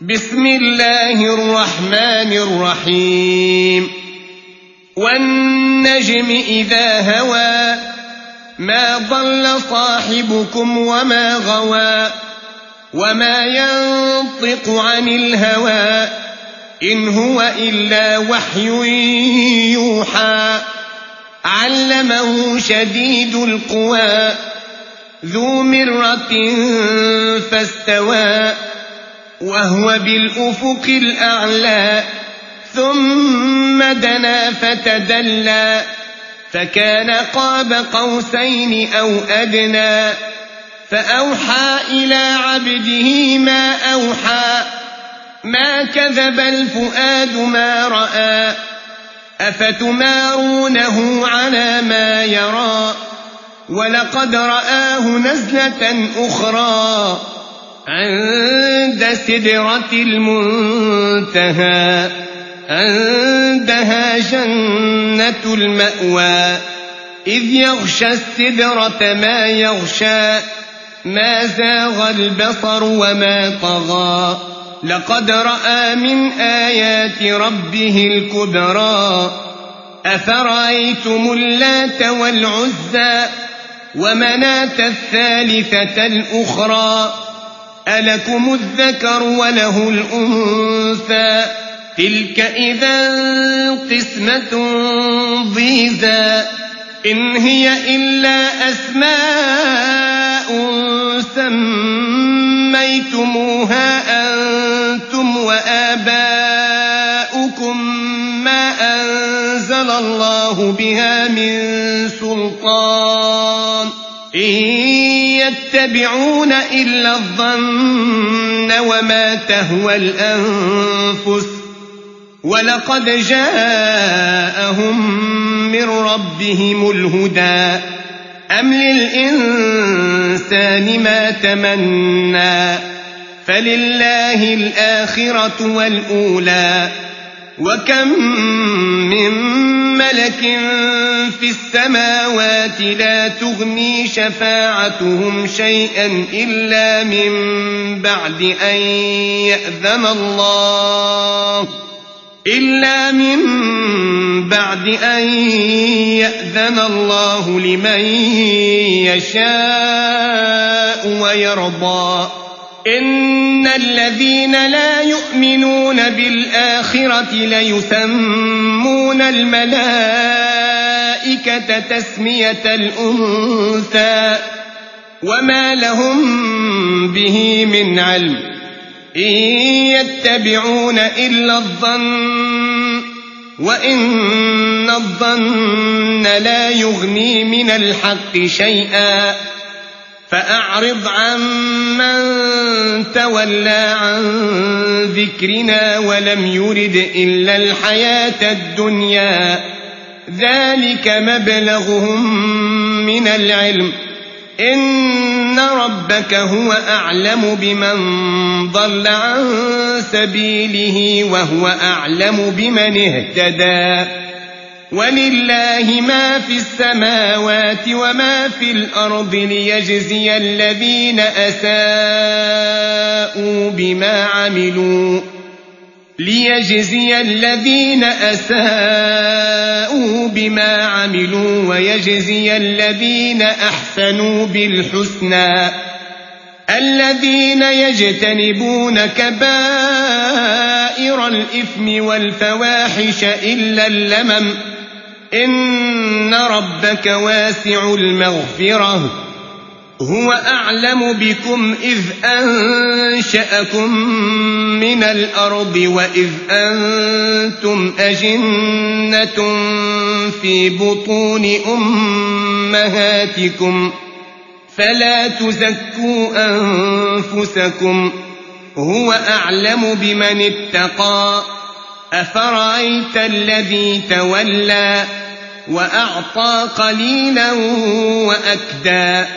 بسم الله الرحمن الرحيم والنجم إذا هوى ما ضل صاحبكم وما غوى وما ينطق عن الهوى إن هو إلا وحي يوحى علمه شديد القوى ذو مرة فاستوى وهو بالأفق الأعلى ثم دنا فتدلى فكان قاب قوسين أو أدنى فأوحى إلى عبده ما أوحى ما كذب الفؤاد ما رأى أفتمارونه على ما يرى ولقد رآه نزلة أخرى عند سدرة المنتهى عندها جنة المأوى إذ يغشى السدرة ما يغشى ما زاغ البصر وما طغى لقد رأى من آيات ربه الكبرى أفرأيتم اللات والعزى ومناة الثالثة الأخرى ألكم الذكر وله الأنثى تلك إذا قسمة ضيزى إن هي إلا أسماء سميتموها أنتم وآباؤكم ما أنزل الله بها من سلطان إن يتبعون إلا الظن وما تهوى الأنفس ولقد جاءهم من ربهم الهدى أم للإنسان ما تمنى فلله الآخرة والأولى وكم من ملك في السماوات لا تغني شفاعتهم شيئا إلا من بعد أن يأذن الله لمن يشاء ويرضى إن الذين لا يؤمنون بالآخرة ليسمون الملائكة تسمية الأنثى وما لهم به من علم إن يتبعون إلا الظن وإن الظن لا يغني من الحق شيئا فأعرض عن من تولى عن ذكرنا ولم يرد إلا الحياة الدنيا ذلك مبلغهم من العلم إن ربك هو أعلم بمن ضل عن سبيله وهو أعلم بمن اهتدى ولله ما في السماوات وما في الأرض ليجزي الذين أساءوا بما عملوا ويجزي الذين أحسنوا بالحسنى الذين يجتنبون كبائر الإثم والفواحش إلا اللمم إن ربك واسع المغفرة هو أعلم بكم إذ أنشأكم من الأرض وإذ أنتم أجنة في بطون أمهاتكم فلا تزكوا أنفسكم هو أعلم بمن اتقى أفرأيت الذي تولى وأعطى قليلا وأكدى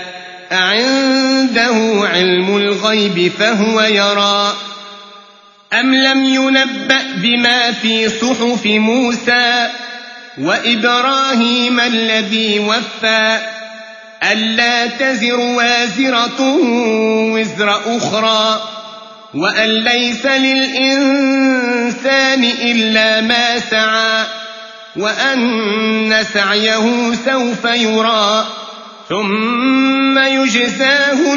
أعنده علم الغيب فهو يرى أم لم ينبأ بما في صحف موسى وإبراهيم الذي وفى ألا تزر وازرة وزر أخرى وأن ليس للإنسان إلا ما سعى وأن سعيه سوف يرى ثم يجزاه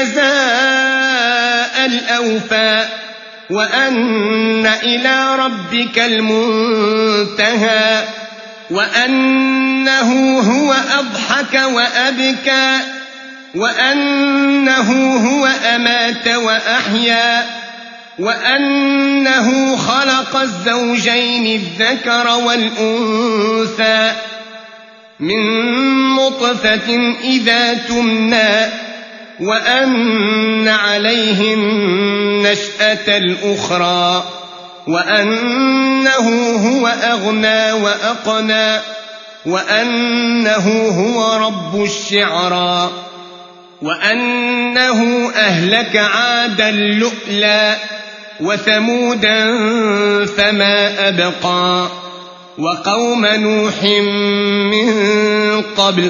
الجزاء الأوفى وأن إلى ربك المنتهى وأنه هو أضحك وأبكى وأنه هو أمات وأحيا وأنه خلق الزوجين الذكر والأنثى من نطفة إذا تمنى وأن عليه النشأة الأخرى وأنه هو أغنى وأقنى وأنه هو رب الشعرى وأنه أهلك عادا اللؤلؤ وثمودا فما أبقى وقوم نوح من قبل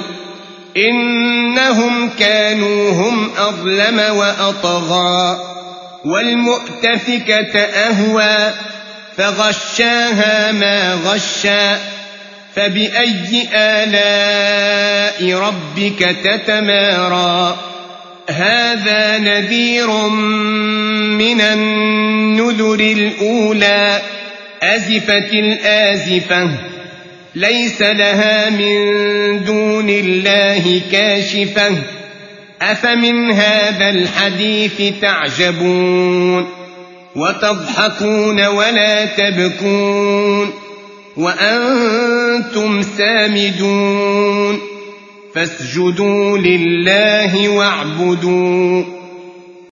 إنهم كانوا هم أظلم وأطغى والمؤتفكة أهوى فغشاها ما غشى فبأي آلاء ربك تتمارى هذا نذير من النذر الأولى أزفت الآزفة ليس لها من دون الله كاشفة أفمن هذا الحديث تعجبون وتضحكون ولا تبكون وأنتم سامدون فاسجدوا لله واعبدوا